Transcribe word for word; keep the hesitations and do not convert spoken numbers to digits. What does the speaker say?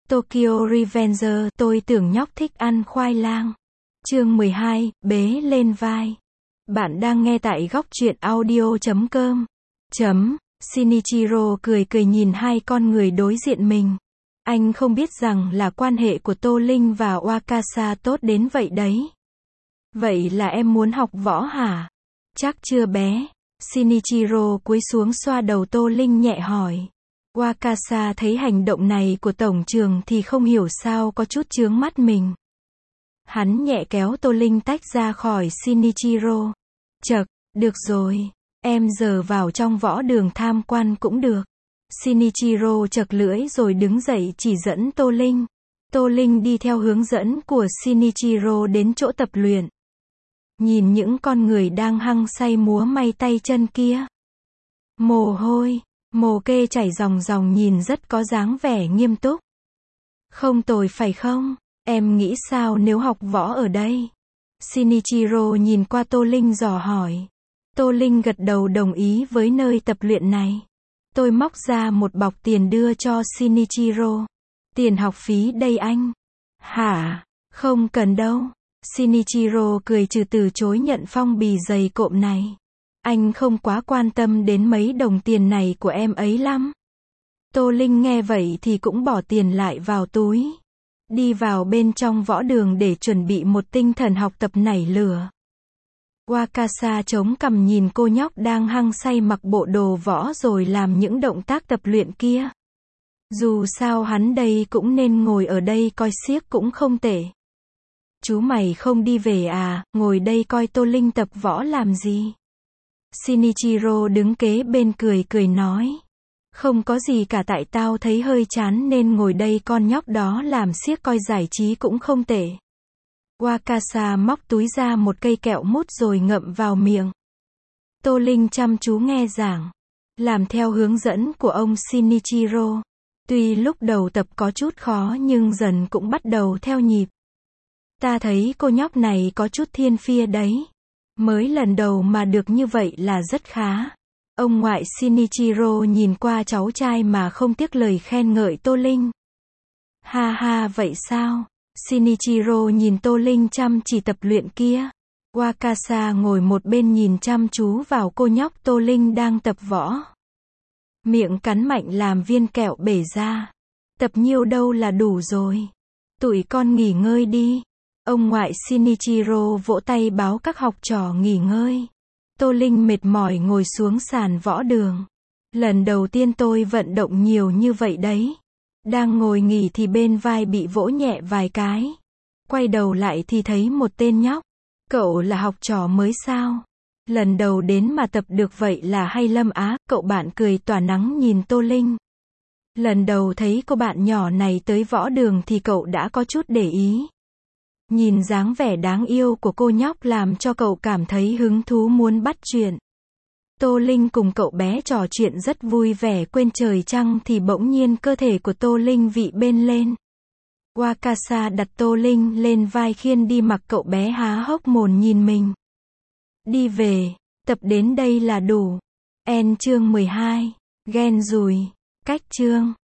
Tokyo Revenger, tôi tưởng nhóc thích ăn khoai lang. Chương mười hai, bế lên vai. Bạn đang nghe tại góc truyện audio chấm com. Chấm. Shinichiro cười cười nhìn hai con người đối diện mình. Anh không biết rằng là quan hệ của Tô Linh và Wakasa tốt đến vậy đấy. Vậy là em muốn học võ hả? Chắc chưa bé. Shinichiro cúi xuống xoa đầu Tô Linh nhẹ hỏi. Wakasa thấy hành động này của tổng trưởng thì không hiểu sao có chút chướng mắt mình. Hắn nhẹ kéo Tô Linh tách ra khỏi Shinichiro. Chậc, được rồi, em giờ vào trong võ đường tham quan cũng được. Shinichiro chậc lưỡi rồi đứng dậy chỉ dẫn Tô Linh. Tô Linh đi theo hướng dẫn của Shinichiro đến chỗ tập luyện. Nhìn những con người đang hăng say múa may tay chân kia. Mồ hôi, mồ kê chảy ròng ròng nhìn rất có dáng vẻ nghiêm túc. Không tồi phải không? Em nghĩ sao nếu học võ ở đây? Shinichiro nhìn qua Tô Linh dò hỏi. Tô Linh gật đầu đồng ý với nơi tập luyện này. Tôi móc ra một bọc tiền đưa cho Shinichiro. Tiền học phí đây anh. Hả? Không cần đâu. Shinichiro cười trừ từ chối nhận phong bì dày cộm này. Anh không quá quan tâm đến mấy đồng tiền này của em ấy lắm. Tô Linh nghe vậy thì cũng bỏ tiền lại vào túi. Đi vào bên trong võ đường để chuẩn bị một tinh thần học tập nảy lửa. Wakasa chống cằm nhìn cô nhóc đang hăng say mặc bộ đồ võ rồi làm những động tác tập luyện kia. Dù sao hắn đây cũng nên ngồi ở đây coi xiếc cũng không tệ. Chú mày không đi về à, ngồi đây coi Tô Linh tập võ làm gì? Shinichiro đứng kế bên cười cười nói. Không có gì cả, tại tao thấy hơi chán nên ngồi đây con nhóc đó làm xiếc coi giải trí cũng không tệ. Wakasa móc túi ra một cây kẹo mút rồi ngậm vào miệng. Tô Linh chăm chú nghe giảng. Làm theo hướng dẫn của ông Shinichiro. Tuy lúc đầu tập có chút khó nhưng dần cũng bắt đầu theo nhịp. Ta thấy cô nhóc này có chút thiên phia đấy. Mới lần đầu mà được như vậy là rất khá. Ông ngoại Shinichiro nhìn qua cháu trai mà không tiếc lời khen ngợi Tô Linh. Ha ha, vậy sao? Shinichiro nhìn Tô Linh chăm chỉ tập luyện kia. Wakasa ngồi một bên nhìn chăm chú vào cô nhóc Tô Linh đang tập võ. Miệng cắn mạnh làm viên kẹo bể ra. Tập nhiêu đâu là đủ rồi. Tụi con nghỉ ngơi đi. Ông ngoại Shinichiro vỗ tay báo các học trò nghỉ ngơi. Tô Linh mệt mỏi ngồi xuống sàn võ đường. Lần đầu tiên tôi vận động nhiều như vậy đấy. Đang ngồi nghỉ thì bên vai bị vỗ nhẹ vài cái. Quay đầu lại thì thấy một tên nhóc. Cậu là học trò mới sao? Lần đầu đến mà tập được vậy là hay Lâm á, cậu bạn cười tỏa nắng nhìn Tô Linh. Lần đầu thấy cô bạn nhỏ này tới võ đường thì cậu đã có chút để ý. Nhìn dáng vẻ đáng yêu của cô nhóc làm cho cậu cảm thấy hứng thú muốn bắt chuyện. Tô Linh cùng cậu bé trò chuyện rất vui vẻ quên trời trăng thì bỗng nhiên cơ thể của Tô Linh vị bên lên. Wakasa đặt Tô Linh lên vai khiêng đi mặc cậu bé há hốc mồm nhìn mình. Đi về, tập đến đây là đủ. End chương mười hai. Ghen rùi. Cách chương.